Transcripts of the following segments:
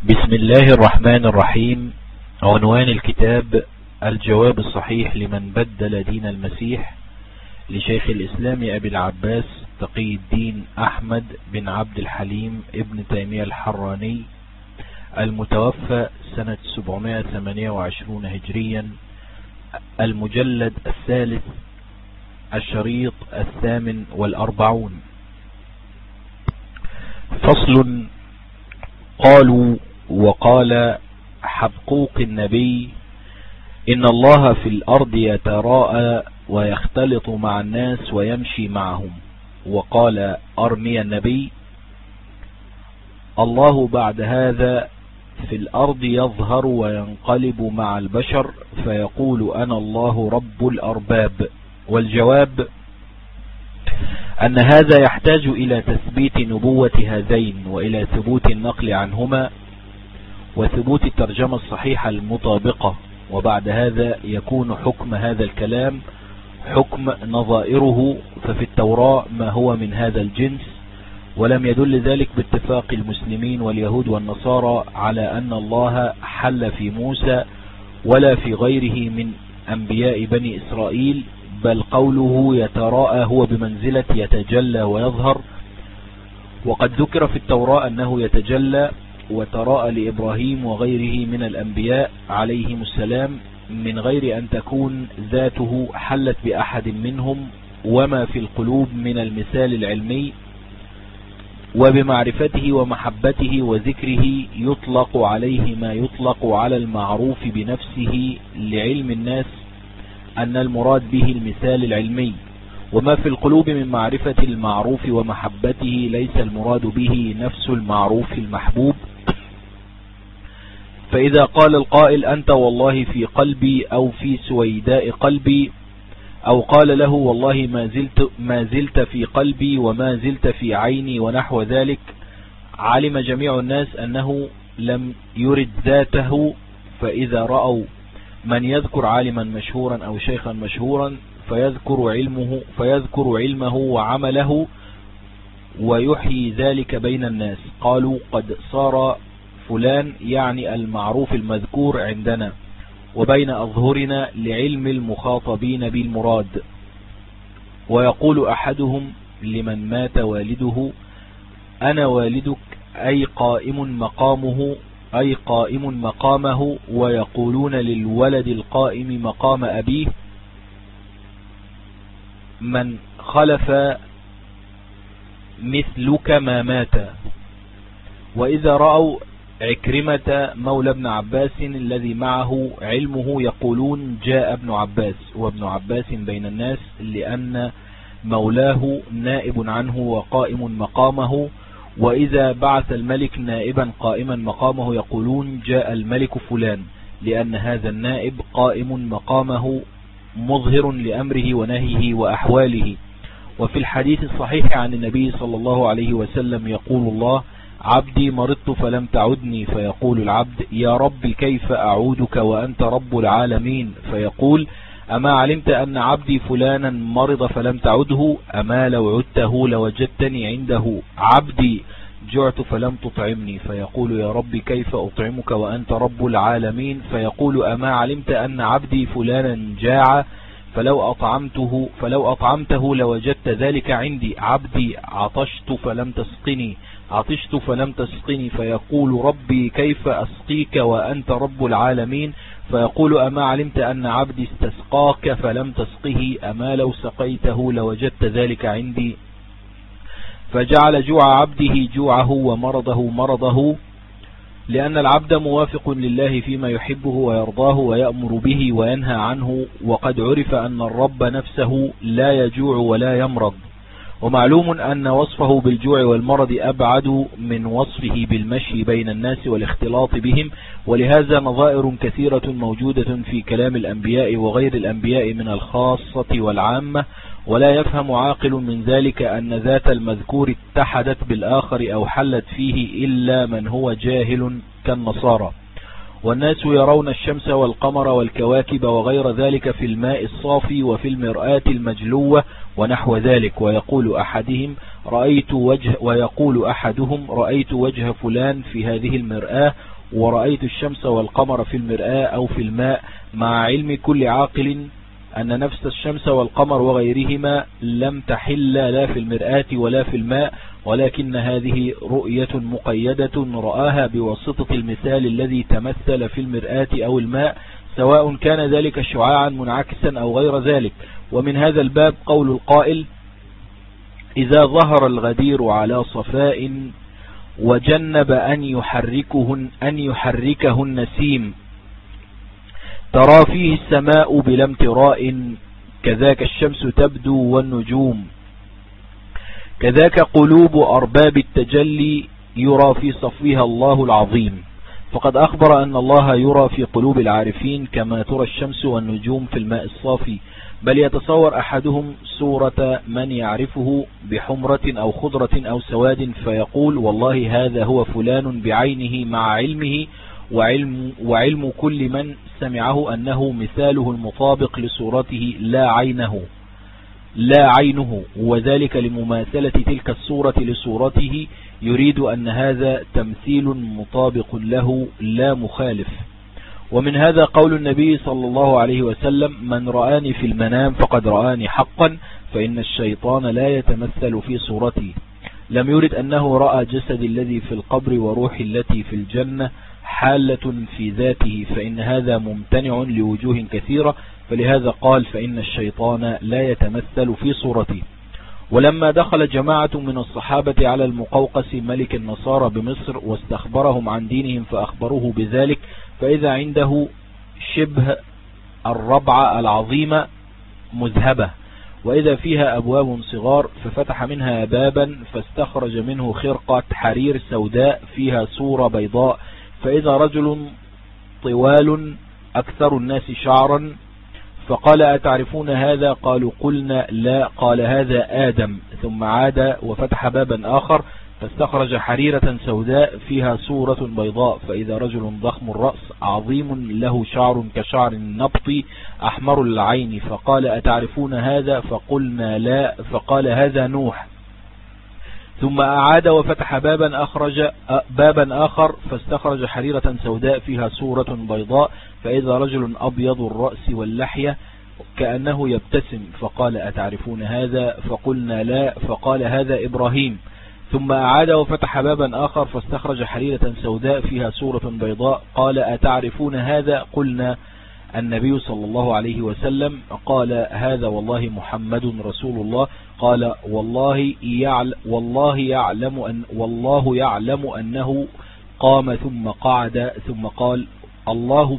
بسم الله الرحمن الرحيم. عنوان الكتاب: الجواب الصحيح لمن بدل دين المسيح، لشيخ الإسلام أبي العباس تقي الدين أحمد بن عبد الحليم ابن تيمية الحراني، المتوفى سنة 728 هجريا، المجلد الثالث، الشريط 48. فصل. قالوا وقال حبقوق النبي: إن الله في الأرض يتراءى ويختلط مع الناس ويمشي معهم. وقال أرميا النبي: الله بعد هذا في الأرض يظهر وينقلب مع البشر فيقول أنا الله رب الأرباب. والجواب أن هذا يحتاج إلى تثبيت نبوة هذين، وإلى ثبوت النقل عنهما، وثبوت الترجمة الصحيحة المطابقة. وبعد هذا يكون حكم هذا الكلام حكم نظائره، ففي التوراة ما هو من هذا الجنس، ولم يدل ذلك باتفاق المسلمين واليهود والنصارى على أن الله حل في موسى ولا في غيره من أنبياء بني إسرائيل، بل قوله يتراءى هو بمنزلة يتجلى ويظهر. وقد ذكر في التوراة أنه يتجلى وتراءى لإبراهيم وغيره من الأنبياء عليهم السلام، من غير أن تكون ذاته حلت بأحد منهم، وما في القلوب من المثال العلمي وبمعرفته ومحبته وذكره يطلق عليه ما يطلق على المعروف بنفسه، لعلم الناس أن المراد به المثال العلمي. وما في القلوب من معرفة المعروف ومحبته ليس المراد به نفس المعروف المحبوب. فإذا قال القائل أنت والله في قلبي أو في سويداء قلبي، أو قال له والله ما زلت في قلبي وما زلت في عيني ونحو ذلك، علم جميع الناس أنه لم يرد ذاته. فإذا رأوا من يذكر عالما مشهورا أو شيخا مشهورا فيذكر علمه وعمله ويحيي ذلك بين الناس، قالوا قد صار فلان، يعني المعروف المذكور عندنا وبين أظهرنا لعلم المخاطبين بالمراد. ويقول أحدهم لمن مات والده: أنا والدك، أي قائم مقامه. ويقولون للولد القائم مقام أبيه: من خلف مثلك ما مات. وإذا رأوا عكرمة مولى ابن عباس الذي معه علمه يقولون جاء ابن عباس، وابن عباس بين الناس لأن مولاه نائب عنه وقائم مقامه. وإذا بعث الملك نائبا قائما مقامه يقولون جاء الملك فلان، لأن هذا النائب قائم مقامه مظهر لأمره ونهيه وأحواله. وفي الحديث الصحيح عن النبي صلى الله عليه وسلم يقول الله: عبدي مرضت فلم تعدني، فيقول العبد: يا رب كيف أعودك وأنت رب العالمين؟ فيقول: أما علمت أن عبدي فلانا مرض فلم تعده؟ أما لو عدته لوجدتني عنده. عبدي جعت فلم تطعمني، فيقول: يا رب كيف أطعمك وأنت رب العالمين؟ فيقول: أما علمت أن عبدي فلانا جاع فلو أطعمته لوجدت ذلك عندي. عبدي عطشت فلم تسقني، فيقول: ربي كيف أسقيك وأنت رب العالمين؟ فيقول: أما علمت أن عبدي استسقاك فلم تسقه؟ أما لو سقيته لوجدت ذلك عندي. فجعل جوع عبده جوعه ومرضه مرضه، لأن العبد موافق لله فيما يحبه ويرضاه ويأمر به وينهى عنه. وقد عرف أن الرب نفسه لا يجوع ولا يمرض، ومعلوم أن وصفه بالجوع والمرض أبعد من وصفه بالمشي بين الناس والاختلاط بهم. ولهذا نظائر كثيرة موجودة في كلام الأنبياء وغير الأنبياء من الخاصة والعامة، ولا يفهم عاقل من ذلك أن ذات المذكور اتحدت بالآخر أو حلت فيه إلا من هو جاهل كالنصارى. والناس يرون الشمس والقمر والكواكب وغير ذلك في الماء الصافي وفي المرآة المجلوة ونحو ذلك. ويقول أحدهم رأيت وجه فلان في هذه المرآة، ورأيت الشمس والقمر في المرآة أو في الماء، مع علم كل عاقل أن نفس الشمس والقمر وغيرهما لم تحل لا في المرآة ولا في الماء، ولكن هذه رؤية مقيدة رآها بواسطة المثال الذي تمثل في المرآة أو الماء، سواء كان ذلك شعاعا منعكسا أو غير ذلك. ومن هذا الباب قول القائل: إذا ظهر الغدير على صفاء وجنب أن يحركه النسيم، ترى فيه السماء بلا امتراء، كذاك الشمس تبدو والنجوم، كذاك قلوب أرباب التجلي يرى في صفوها الله العظيم. فقد أخبر أن الله يرى في قلوب العارفين كما ترى الشمس والنجوم في الماء الصافي، بل يتصور أحدهم صورة من يعرفه بحمرة أو خضرة أو سواد، فيقول: والله هذا هو فلان بعينه، مع علمه وعلم كل من سمعه أنه مثاله المطابق لصورته لا عينه، وذلك لمماثلة تلك الصورة لصورته، يريد أن هذا تمثيل مطابق له لا مخالف. ومن هذا قول النبي صلى الله عليه وسلم: من رآني في المنام فقد رآني حقا، فإن الشيطان لا يتمثل في صورتي. لم يرد أنه رأى جسد الذي في القبر وروح التي في الجنة حالة في ذاته، فإن هذا ممتنع لوجوه كثيرة، فلهذا قال: فإن الشيطان لا يتمثل في صورتي. ولما دخل جماعة من الصحابة على المقوقس ملك النصارى بمصر واستخبرهم عن دينهم فأخبروه بذلك، فإذا عنده شبه الربعة العظيمة مذهبة، وإذا فيها أبواب صغار، ففتح منها بابا فاستخرج منه خرقة حرير سوداء فيها صورة بيضاء، فإذا رجل طوال أكثر الناس شعرا، فقال: أتعرفون هذا؟ قالوا: قلنا لا. قال: هذا آدم. ثم عاد وفتح بابا آخر فاستخرج حريرة سوداء فيها صورة بيضاء، فإذا رجل ضخم الرأس عظيم له شعر كشعر النبط أحمر العين، فقال: أتعرفون هذا؟ فقلنا لا. فقال: هذا نوح. ثم أعاد وفتح بابا آخر فاستخرج حريرة سوداء فيها صورة بيضاء، فإذا رجل أبيض الرأس واللحية كأنه يبتسم، فقال: أتعرفون هذا؟ فقلنا لا. فقال: هذا إبراهيم. ثم أعاد وفتح بابا آخر فاستخرج حريرة سوداء فيها صورة بيضاء، قال: أتعرفون هذا؟ قلنا: النبي صلى الله عليه وسلم. قال: هذا والله محمد رسول الله. قال: والله يعلم أنه قام ثم قعد ثم قال: الله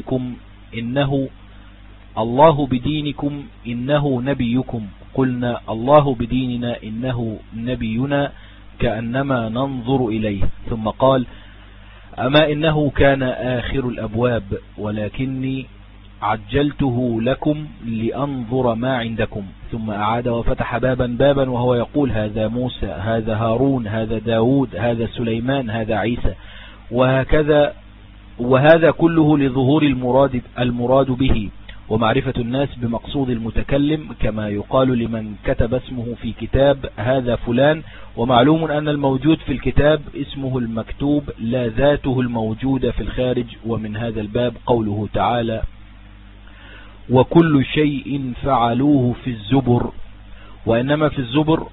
بدينكم إنه نبيكم. قلنا: الله بديننا إنه نبينا، كأنما ننظر إليه. ثم قال: أما إنه كان آخر الأبواب، ولكني عجلته لكم لأنظر ما عندكم. ثم أعاد وفتح بابا وهو يقول: هذا موسى، هذا هارون، هذا داود، هذا سليمان، هذا عيسى، وهكذا. وهذا كله لظهور المراد به ومعرفة الناس بمقصود المتكلم، كما يقال لمن كتب اسمه في كتاب: هذا فلان. ومعلوم أن الموجود في الكتاب اسمه المكتوب لا ذاته الموجودة في الخارج. ومن هذا الباب قوله تعالى: وكل شيء فعلوه في الزبر. وإنما في الزبر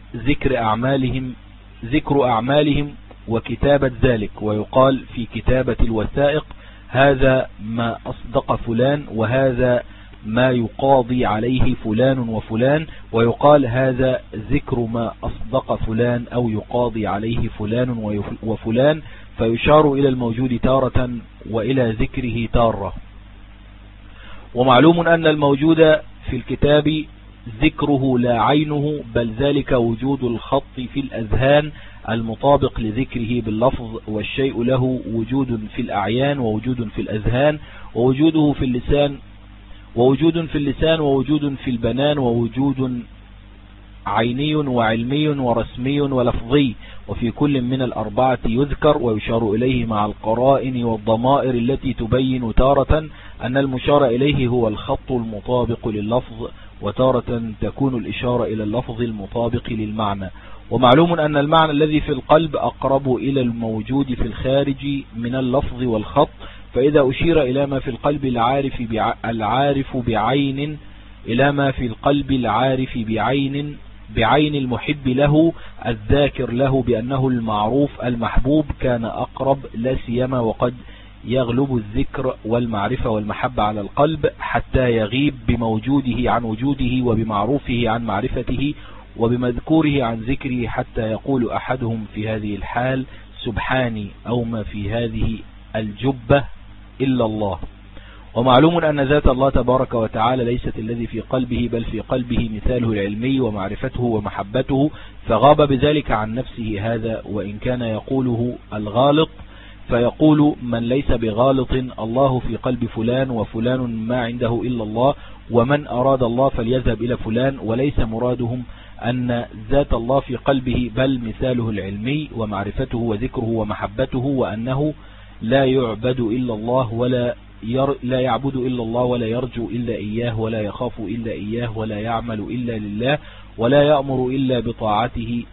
ذكر أعمالهم وكتابة ذلك، ويقال في كتابة الوثائق: هذا ما أصدق فلان، وهذا ما يقاضي عليه فلان وفلان، ويقال: هذا ذكر ما أصدق فلان أو يقاضي عليه فلان وفلان، فيشار إلى الموجود تارة وإلى ذكره تارة. ومعلوم أن الموجود في الكتاب ذكره لا عينه، بل ذلك وجود الخط في الأذهان المطابق لذكره باللفظ، والشيء له وجود في الأعيان ووجود في الأذهان، ووجود في اللسان ووجود في البنان، ووجود عيني وعلمي ورسمي ولفظي، وفي كل من الأربعة يذكر ويشار إليه مع القرائن والضمائر التي تبين تارة أن المشار إليه هو الخط المطابق لللفظ، وتارة تكون الإشارة إلى اللفظ المطابق للمعنى. ومعلوم أن المعنى الذي في القلب أقرب إلى الموجود في الخارج من اللفظ والخط، فإذا أشير إلى ما في القلب العارف بعين إلى ما في القلب العارف بعين المحب له الذاكر له بأنه المعروف المحبوب كان أقرب، لا سيما وقد يغلب الذكر والمعرفة والمحبة على القلب حتى يغيب بموجوده عن وجوده وبمعروفه عن معرفته وبمذكوره عن ذكره، حتى يقول أحدهم في هذه الحال سبحاني أو ما في هذه الجبة إلا الله. ومعلوم أن ذات الله تبارك وتعالى ليست الذي في قلبه، بل في قلبه مثاله العلمي ومعرفته ومحبته، فغاب بذلك عن نفسه هذا. وإن كان يقوله الغالط فيقول من ليس بغالط الله في قلب فلان، وفلان ما عنده إلا الله، ومن أراد الله فليذهب إلى فلان، وليس مرادهم أن ذات الله في قلبه بل مثاله العلمي ومعرفته وذكره ومحبته، وأنه لا يعبد إلا الله لا يعبد إلا الله ولا يرجو إلا إياه ولا يخاف إلا إياه ولا يعمل إلا لله ولا يأمر إلا بطاعته،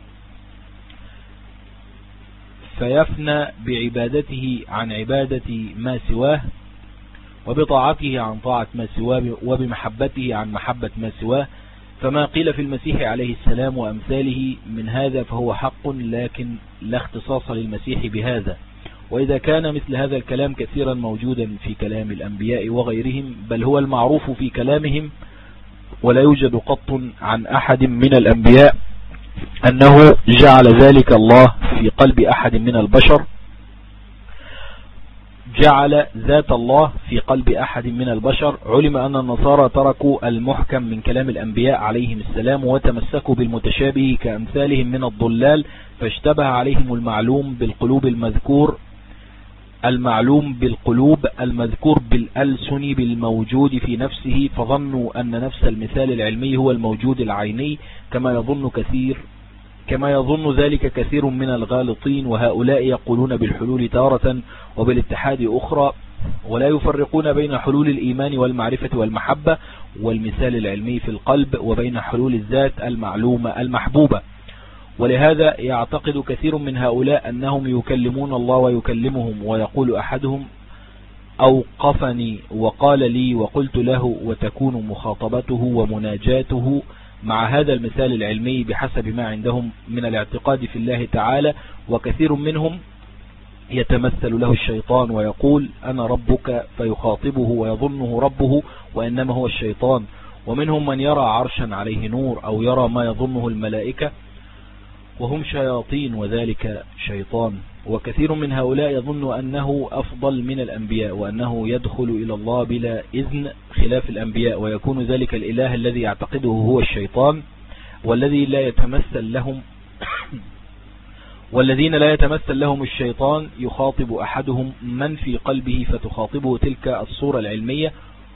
فيفنى بعبادته عن عبادة ما سواه، وبطاعته عن طاعة ما سواه، وبمحبته عن محبة ما سواه. فما قيل في المسيح عليه السلام وأمثاله من هذا فهو حق، لكن لا اختصاص للمسيح بهذا. وإذا كان مثل هذا الكلام كثيرا موجودا في كلام الأنبياء وغيرهم، بل هو المعروف في كلامهم، ولا يوجد قط عن أحد من الأنبياء أنه جعل ذلك الله في قلب أحد من البشر، جعل ذات الله في قلب أحد من البشر. علم أن النصارى تركوا المحكم من كلام الأنبياء عليهم السلام وتمسكوا بالمتشابه كأمثالهم من الضلال، فاشتبه عليهم المعلوم بالقلوب المذكور بالألسن بالموجود في نفسه، فظنوا أن نفس المثال العلمي هو الموجود العيني، كما يظن ذلك كثير من الغالطين. وهؤلاء يقولون بالحلول تارة وبالاتحاد أخرى، ولا يفرقون بين حلول الإيمان والمعرفة والمحبة والمثال العلمي في القلب وبين حلول الذات المعلومة المحبوبة. ولهذا يعتقد كثير من هؤلاء أنهم يكلمون الله ويكلمهم، ويقول أحدهم أوقفني وقال لي وقلت له، وتكون مخاطبته ومناجاته مع هذا المثال العلمي بحسب ما عندهم من الاعتقاد في الله تعالى. وكثير منهم يتمثل له الشيطان ويقول أنا ربك فيخاطبه ويظنه ربه وإنما هو الشيطان. ومنهم من يرى عرشا عليه نور أو يرى ما يظنه الملائكة وهم شياطين وذلك شيطان. وكثير من هؤلاء يظن أنه أفضل من الأنبياء وأنه يدخل إلى الله بلا إذن خلاف الأنبياء، ويكون ذلك الإله الذي يعتقده هو الشيطان. والذين لا يتمثل لهم الشيطان يخاطب أحدهم من في قلبه فتخاطبه تلك الصورة العلمية،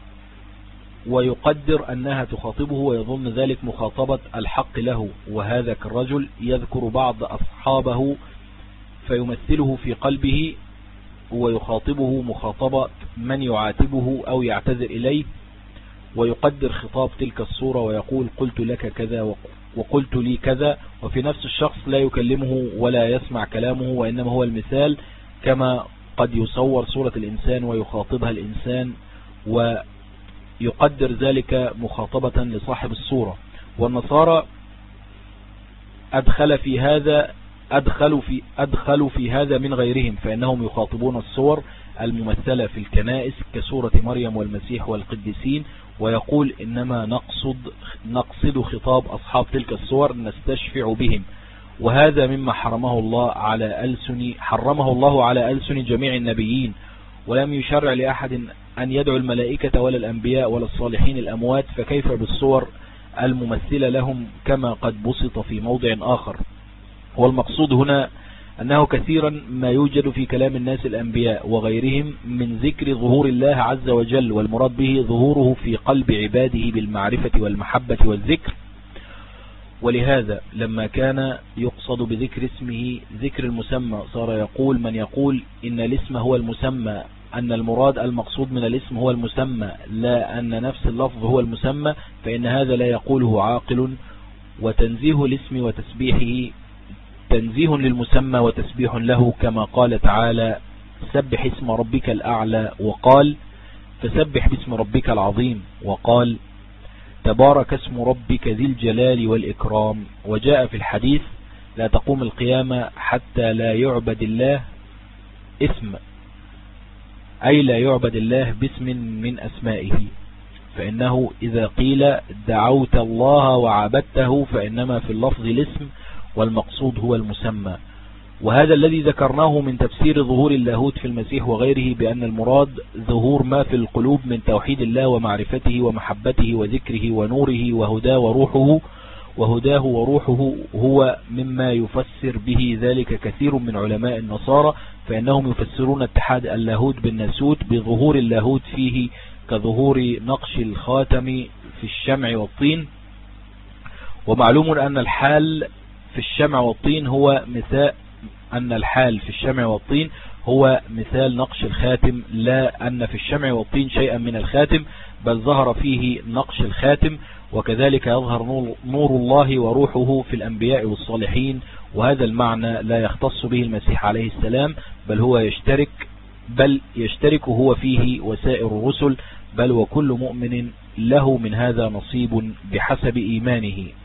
ويقدر أنها تخاطبه ويظن ذلك مخاطبة الحق له. وهذا كالرجل يذكر بعض أصحابه فيمثله في قلبه ويخاطبه مخاطبة من يعاتبه أو يعتذر إليه، ويقدر خطاب تلك الصورة ويقول قلت لك كذا وقلت لي كذا، وفي نفس الشخص لا يكلمه ولا يسمع كلامه وإنما هو المثال، كما قد يصور صورة الإنسان ويخاطبها الإنسان ويقدر ذلك مخاطبة لصاحب الصورة. والنصارى أدخلوا في هذا من غيرهم، فإنهم يخاطبون الصور الممثلة في الكنائس كسورة مريم والمسيح والقديسين، ويقول إنما نقصد خطاب أصحاب تلك الصور نستشفع بهم. وهذا مما حرمه الله على ألسن جميع النبيين، ولم يشرع لأحد أن يدعو الملائكة ولا الأنبياء ولا الصالحين الأموات، فكيف بالصور الممثلة لهم كما قد بسط في موضع آخر. والمقصود هنا أنه كثيرا ما يوجد في كلام الناس الأنبياء وغيرهم من ذكر ظهور الله عز وجل، والمراد به ظهوره في قلب عباده بالمعرفة والمحبة والذكر. ولهذا لما كان يقصد بذكر اسمه ذكر المسمى، صار يقول من يقول إن الاسم هو المسمى أن المراد المقصود من الاسم هو المسمى لا أن نفس اللفظ هو المسمى، فإن هذا لا يقوله عاقل. وتنزيه الاسم وتسبيحه تنزيه للمسمى وتسبيح له، كما قال تعالى سبح اسم ربك الأعلى، وقال فسبح باسم ربك العظيم، وقال تبارك اسم ربك ذي الجلال والإكرام. وجاء في الحديث لا تقوم القيامة حتى لا يعبد الله اسم، أي لا يعبد الله باسم من أسمائه، فإنه إذا قيل دعوت الله وعبدته فإنما في اللفظ الاسم والمقصود هو المسمى. وهذا الذي ذكرناه من تفسير ظهور اللاهوت في المسيح وغيره بأن المراد ظهور ما في القلوب من توحيد الله ومعرفته ومحبته وذكره ونوره وهداه وروحه هو مما يفسر به ذلك كثير من علماء النصارى، فإنهم يفسرون اتحاد اللاهوت بالناسوت بظهور اللاهوت فيه كظهور نقش الخاتم في الشمع والطين. ومعلوم أن الحال في الشمع والطين هو مثال نقش الخاتم، لا أن في الشمع والطين شيئا من الخاتم، بل ظهر فيه نقش الخاتم. وكذلك يظهر نور الله وروحه في الأنبياء والصالحين، وهذا المعنى لا يختص به المسيح عليه السلام، بل يشترك هو فيه وسائر الرسل، بل وكل مؤمن له من هذا نصيب بحسب إيمانه.